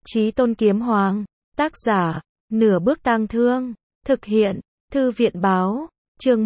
Chí Tôn Kiếm Hoàng, tác giả, Nửa Bước Tang Thương, thực hiện, Thư viện Báo, chương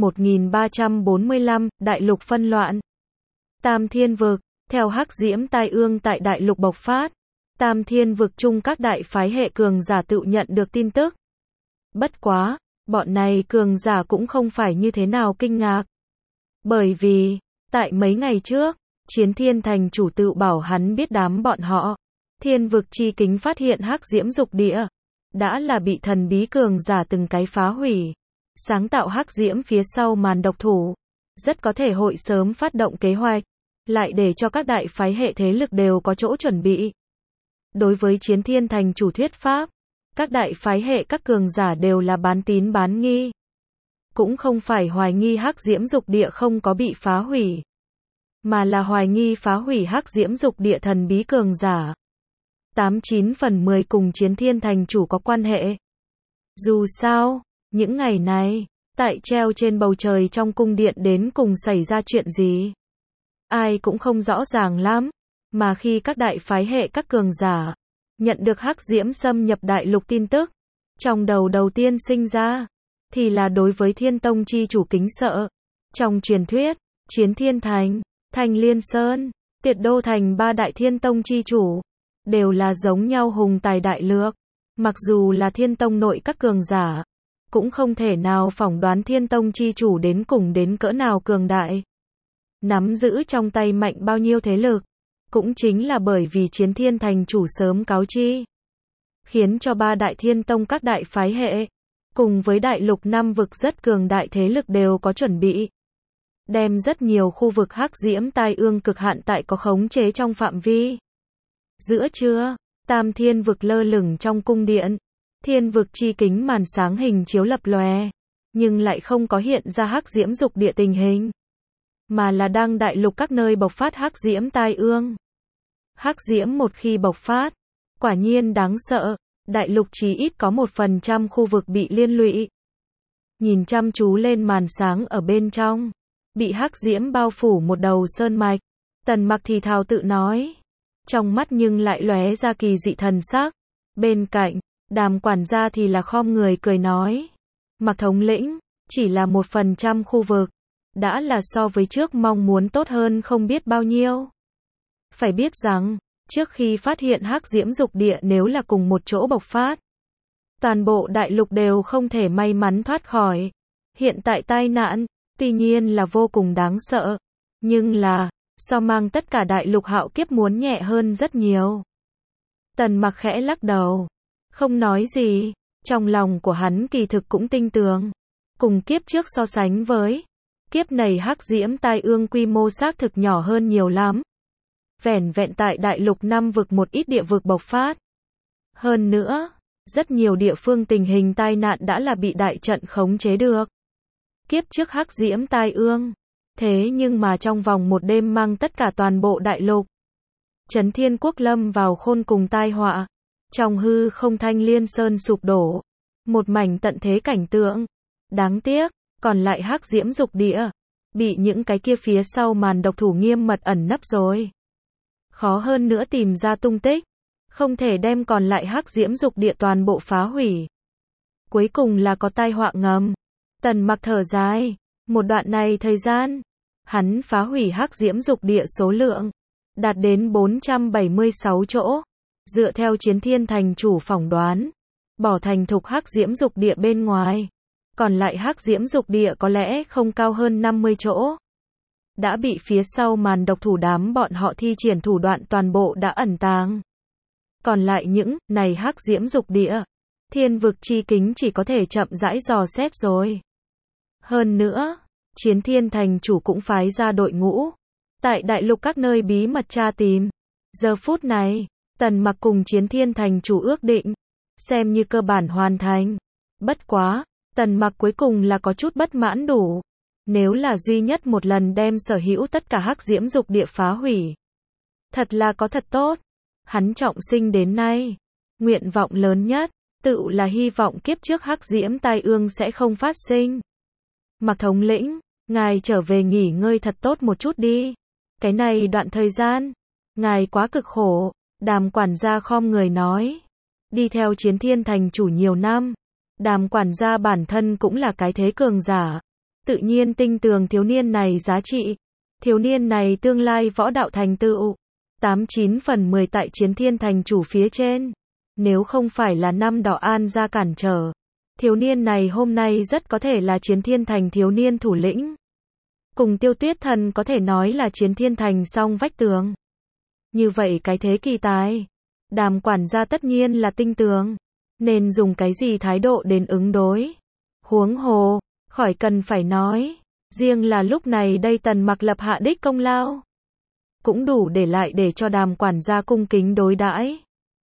1345, Đại lục phân loạn. Tam Thiên Vực, theo hắc diễm tai ương tại Đại lục bộc phát, Tam Thiên Vực chung các đại phái hệ cường giả tự nhận được tin tức. Bất quá, bọn này cường giả cũng không phải như thế nào kinh ngạc. Bởi vì, tại mấy ngày trước, Chiến Thiên Thành chủ tự bảo hắn biết đám bọn họ, Thiên Vực chi kính phát hiện hắc diễm dục địa, đã là bị thần bí cường giả từng cái phá hủy. Sáng tạo hắc diễm phía sau màn độc thủ, rất có thể hội sớm phát động kế hoạch, lại để cho các đại phái hệ thế lực đều có chỗ chuẩn bị. Đối với Chiến Thiên Thành chủ thuyết pháp, các đại phái hệ các cường giả đều là bán tín bán nghi. Cũng không phải hoài nghi hắc diễm dục địa không có bị phá hủy, mà là hoài nghi phá hủy hắc diễm dục địa thần bí cường giả. 89 phần 10 cùng Chiến Thiên Thành chủ có quan hệ. Dù sao, những ngày này, tại treo trên bầu trời trong cung điện đến cùng xảy ra chuyện gì, ai cũng không rõ ràng lắm, mà khi các đại phái hệ các cường giả nhận được hắc diễm xâm nhập đại lục tin tức, trong đầu tiên sinh ra thì là đối với Thiên Tông chi chủ kính sợ. Trong truyền thuyết, Chiến Thiên Thành, Thanh Liên Sơn, Tiệt Đô Thành ba đại Thiên Tông chi chủ đều là giống nhau hùng tài đại lược. Mặc dù là Thiên Tông nội các cường giả, cũng không thể nào phỏng đoán Thiên Tông chi chủ đến cùng đến cỡ nào cường đại, nắm giữ trong tay mạnh bao nhiêu thế lực. Cũng chính là bởi vì Chiến Thiên Thành chủ sớm cáo chi, khiến cho ba đại Thiên Tông các đại phái hệ, cùng với đại lục 5 vực rất cường đại thế lực đều có chuẩn bị, đem rất nhiều khu vực hắc diễm tai ương cực hạn tại có khống chế trong phạm vi. Giữa trưa, Tam Thiên Vực lơ lửng trong cung điện, Thiên Vực chi kính màn sáng hình chiếu lập lòe, nhưng lại không có hiện ra hắc diễm dục địa tình hình, mà là đang đại lục các nơi bộc phát hắc diễm tai ương. Hắc diễm một khi bộc phát, quả nhiên đáng sợ, đại lục chí ít có 1% khu vực bị liên lụy. Nhìn chăm chú lên màn sáng ở bên trong, bị hắc diễm bao phủ một đầu sơn mạch, Tần Mặc thì thào tự nói, trong mắt nhưng lại lóe ra kỳ dị thần sắc. Bên cạnh, Đàm quản gia thì là khom người cười nói, Mặc thống lĩnh, chỉ là 1% khu vực, đã là so với trước mong muốn tốt hơn không biết bao nhiêu. Phải biết rằng, trước khi phát hiện hắc diễm dục địa nếu là cùng một chỗ bộc phát, toàn bộ đại lục đều không thể may mắn thoát khỏi. Hiện tại tai nạn, tuy nhiên là vô cùng đáng sợ, nhưng là, so mang tất cả đại lục hạo kiếp muốn nhẹ hơn rất nhiều. Tần Mặc khẽ lắc đầu, không nói gì, trong lòng của hắn kỳ thực cũng tinh tường. Cùng kiếp trước so sánh với, kiếp này hắc diễm tai ương quy mô xác thực nhỏ hơn nhiều lắm. Vẻn vẹn tại đại lục 5 vực một ít địa vực bộc phát. Hơn nữa, rất nhiều địa phương tình hình tai nạn đã là bị đại trận khống chế được. Kiếp trước hắc diễm tai ương, thế nhưng mà trong vòng một đêm mang tất cả toàn bộ đại lục. Trấn Thiên Quốc lâm vào khôn cùng tai họa. Trong hư không Thanh Liên Sơn sụp đổ. Một mảnh tận thế cảnh tượng. Đáng tiếc, còn lại hắc diễm dục địa, bị những cái kia phía sau màn độc thủ nghiêm mật ẩn nấp rồi. Khó hơn nữa tìm ra tung tích, không thể đem còn lại hắc diễm dục địa toàn bộ phá hủy. Cuối cùng là có tai họa ngầm. Tần Mặc thở dài, một đoạn này thời gian, hắn phá hủy hắc diễm dục địa số lượng đạt đến 476 chỗ. Dựa theo Chiến Thiên Thành chủ phỏng đoán, bỏ thành thục hắc diễm dục địa bên ngoài, còn lại hắc diễm dục địa có lẽ không cao hơn 50 chỗ. Đã bị phía sau màn độc thủ đám bọn họ thi triển thủ đoạn toàn bộ đã ẩn tàng. Còn lại những này hắc diễm dục địa, Thiên Vực chi kính chỉ có thể chậm rãi dò xét rồi. Hơn nữa, Chiến Thiên Thành chủ cũng phái ra đội ngũ tại đại lục các nơi bí mật tra tìm. Giờ phút này, Tần Mặc cùng Chiến Thiên Thành chủ ước định, xem như cơ bản hoàn thành. Bất quá, Tần Mặc cuối cùng là có chút bất mãn đủ. Nếu là duy nhất một lần đem sở hữu tất cả hắc diễm dục địa phá hủy, thật là có thật tốt. Hắn trọng sinh đến nay, nguyện vọng lớn nhất, tự là hy vọng kiếp trước hắc diễm tai ương sẽ không phát sinh. Mặc thống lĩnh, ngài trở về nghỉ ngơi thật tốt một chút đi. Cái này đoạn thời gian, ngài quá cực khổ. Đàm quản gia khom người nói. đi theo Chiến Thiên thành chủ nhiều năm. Đàm quản gia bản thân cũng là cái thế cường giả. Tự nhiên tin tưởng thiếu niên này giá trị. Thiếu niên này tương lai võ đạo thành tựu. 89 phần 10 tại Chiến Thiên thành chủ phía trên. Nếu không phải là năm đó An gia cản trở, thiếu niên này hôm nay rất có thể là Chiến Thiên thành thiếu niên thủ lĩnh. Cùng Tiêu Tuyết Thần có thể nói là Chiến Thiên thành song vách tường. Như vậy cái thế kỳ tài, Đàm quản gia tất nhiên là tinh tường, nên dùng cái gì thái độ đến ứng đối. Huống hồ, khỏi cần phải nói, riêng là lúc này đây Tần Mặc lập hạ đích công lao, cũng đủ để lại để cho Đàm quản gia cung kính đối đãi.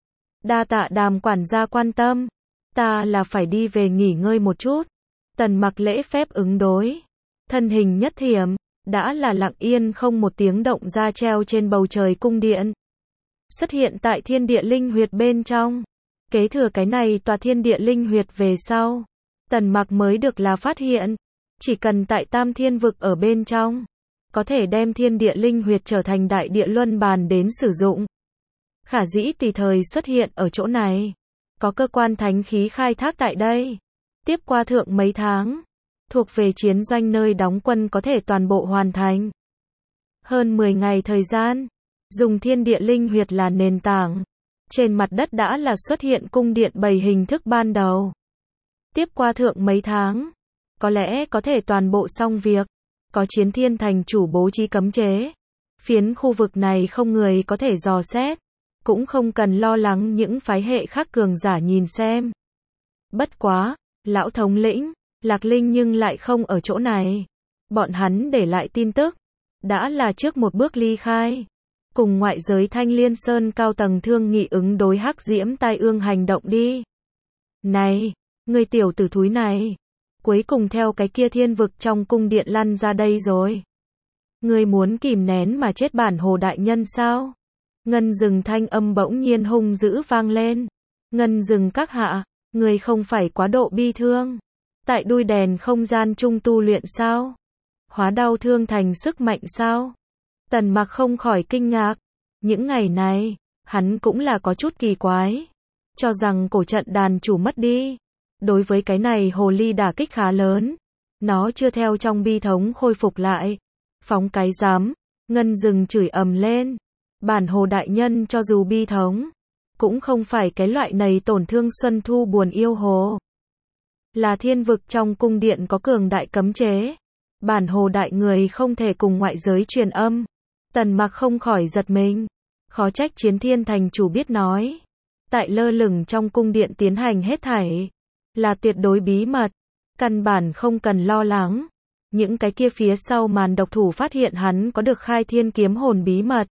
Đa tạ Đàm quản gia quan tâm, ta là phải đi về nghỉ ngơi một chút. Tần Mặc lễ phép ứng đối, thân hình nhất thiểm, đã là lặng yên không một tiếng động ra treo trên bầu trời cung điện. Xuất hiện tại thiên địa linh huyệt bên trong. Kế thừa cái này tòa thiên địa linh huyệt về sau, Tần Mặc mới được là phát hiện, chỉ cần tại Tam Thiên vực ở bên trong, có thể đem thiên địa linh huyệt trở thành đại địa luân bàn đến sử dụng. Khả dĩ tùy thời xuất hiện ở chỗ này, có cơ quan thánh khí khai thác tại đây. Tiếp qua thượng mấy tháng, thuộc về chiến doanh nơi đóng quân có thể toàn bộ hoàn thành. Hơn 10 ngày thời gian, dùng thiên địa linh huyệt là nền tảng. Trên mặt đất đã là xuất hiện cung điện 7 hình thức ban đầu. Tiếp qua thượng mấy tháng, có lẽ có thể toàn bộ xong việc. Có Chiến Thiên thành chủ bố trí cấm chế. Phiến khu vực này không người có thể dò xét. Cũng không cần lo lắng những phái hệ khác cường giả nhìn xem. Bất quá, lão thống lĩnh, Lạc Linh nhưng lại không ở chỗ này. Bọn hắn để lại tin tức, đã là trước một bước ly khai. Cùng ngoại giới Thanh Liên Sơn cao tầng thương nghị ứng đối hắc diễm tai ương hành động đi. Này, người tiểu tử thúi này, cuối cùng theo cái kia thiên vực trong cung điện lăn ra đây rồi. Người muốn kìm nén mà chết bản hồ đại nhân sao? Ngân Dừng thanh âm bỗng nhiên hung dữ vang lên. Ngân Dừng các hạ, người không phải quá độ bi thương. Tại đuôi đèn không gian trung tu luyện sao? Hóa đau thương thành sức mạnh sao? Tần Mặc không khỏi kinh ngạc. Những ngày này, hắn cũng là có chút kỳ quái. Cho rằng cổ trận đàn chủ mất đi. Đối với cái này hồ ly đả kích khá lớn. Nó chưa theo trong bi thống khôi phục lại. Phóng cái dám. Ngân Dừng chửi ầm lên. Bản hồ đại nhân cho dù bi thống, cũng không phải cái loại này tổn thương xuân thu buồn yêu hồ. Là thiên vực trong cung điện có cường đại cấm chế. Bản hồ đại người không thể cùng ngoại giới truyền âm. Tần Mặc không khỏi giật mình. Khó trách Chiến Thiên thành chủ biết nói. Tại lơ lửng trong cung điện tiến hành hết thảy. Là tuyệt đối bí mật. Căn bản không cần lo lắng. Những cái kia phía sau màn độc thủ phát hiện hắn có được khai thiên kiếm hồn bí mật.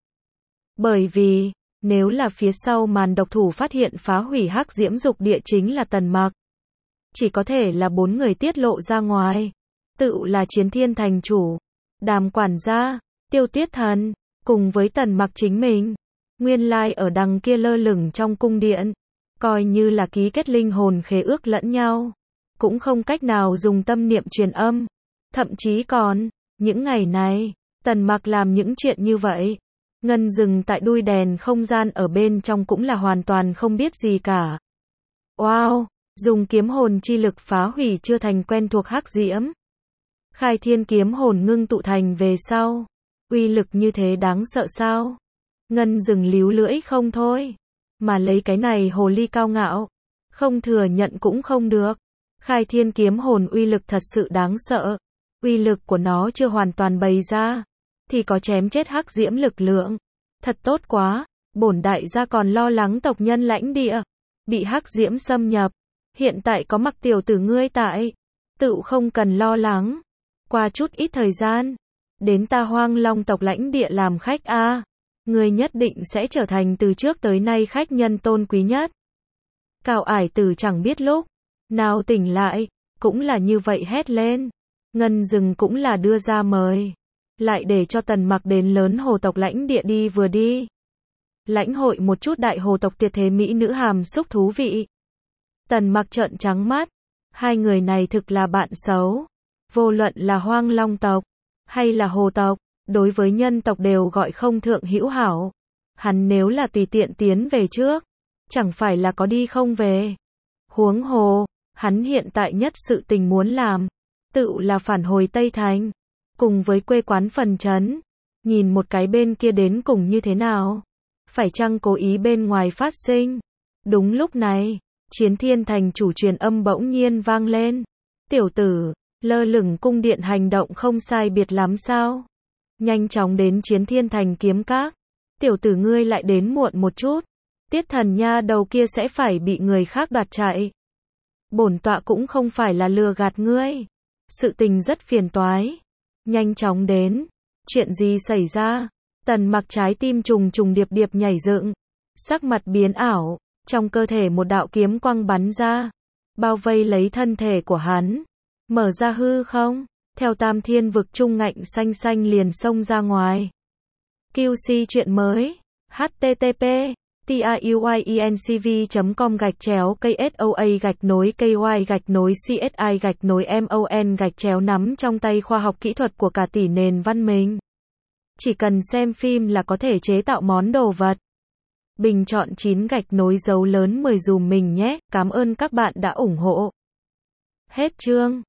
Bởi vì, nếu là phía sau màn độc thủ phát hiện phá hủy hắc diễm dục địa chính là Tần Mặc. Chỉ có thể là 4 người tiết lộ ra ngoài. Tự là Chiến Thiên thành chủ, Đàm quản gia, Tiêu Tuyết Thần, cùng với Tần Mặc chính mình. Nguyên lai ở đằng kia lơ lửng trong cung điện, coi như là ký kết linh hồn khế ước lẫn nhau. Cũng không cách nào dùng tâm niệm truyền âm. Thậm chí còn, những ngày này, Tần Mặc làm những chuyện như vậy. Ngân Dừng tại đuôi đèn không gian ở bên trong cũng là hoàn toàn không biết gì cả. Wow, dùng kiếm hồn chi lực phá hủy chưa thành quen thuộc hắc diễm. Khai thiên kiếm hồn ngưng tụ thành về sau. Uy lực như thế đáng sợ sao? Ngân Dừng líu lưỡi không thôi. Mà lấy cái này hồ ly cao ngạo. Không thừa nhận cũng không được. Khai thiên kiếm hồn uy lực thật sự đáng sợ. Uy lực của nó chưa hoàn toàn bày ra. Thì có chém chết hắc diễm lực lượng. Thật tốt quá. Bổn đại gia còn lo lắng tộc nhân lãnh địa bị hắc diễm xâm nhập. Hiện tại có Mặc tiểu tử ngươi tại. Tự không cần lo lắng. Qua chút ít thời gian. Đến ta Hoang Long tộc lãnh địa làm khách a. Ngươi nhất định sẽ trở thành từ trước tới nay khách nhân tôn quý nhất. Cao Ải Tử chẳng biết lúc nào tỉnh lại. Cũng là như vậy hét lên. Ngân Dừng cũng là đưa ra mời. Lại để cho Tần Mặc đến lớn hồ tộc lãnh địa đi vừa đi. Lãnh hội một chút đại hồ tộc tuyệt thế mỹ nữ hàm xúc thú vị. Tần Mặc trợn trắng mắt. Hai người này thực là bạn xấu. Vô luận là Hoang Long tộc, hay là hồ tộc, đối với nhân tộc đều gọi không thượng hữu hảo. Hắn nếu là tùy tiện tiến về trước, chẳng phải là có đi không về. Huống hồ, hắn hiện tại nhất sự tình muốn làm, tự là phản hồi Tây Thành, cùng với quê quán phần trấn, nhìn một cái bên kia đến cùng như thế nào. Phải chăng cố ý bên ngoài phát sinh? Đúng lúc này, Chiến Thiên Thành chủ truyền âm bỗng nhiên vang lên. Tiểu tử, lơ lửng cung điện hành động không sai biệt lắm sao? Nhanh chóng đến Chiến Thiên Thành kiếm các. Tiểu tử ngươi lại đến muộn một chút. Tiết Thần nha đầu kia sẽ phải bị người khác đoạt chạy. Bổn tọa cũng không phải là lừa gạt ngươi. Sự tình rất phiền toái. Nhanh chóng đến. Chuyện gì xảy ra? Tần Mặc trái tim trùng trùng điệp điệp nhảy dựng. Sắc mặt biến ảo. Trong cơ thể một đạo kiếm quang bắn ra. Bao vây lấy thân thể của hắn. Mở ra hư không? Theo Tam Thiên vực trung ngạnh xanh xanh liền xông ra ngoài. QC chuyện mới. http tiuyencv.com/KSOA-KY-CSI-MON-nắm trong tay khoa học kỹ thuật của cả tỷ nền văn minh. Chỉ cần xem phim là có thể chế tạo món đồ vật. Bình chọn 9 dấu lớn 10 dùm mình nhé. Cảm ơn các bạn đã ủng hộ. Hết chương.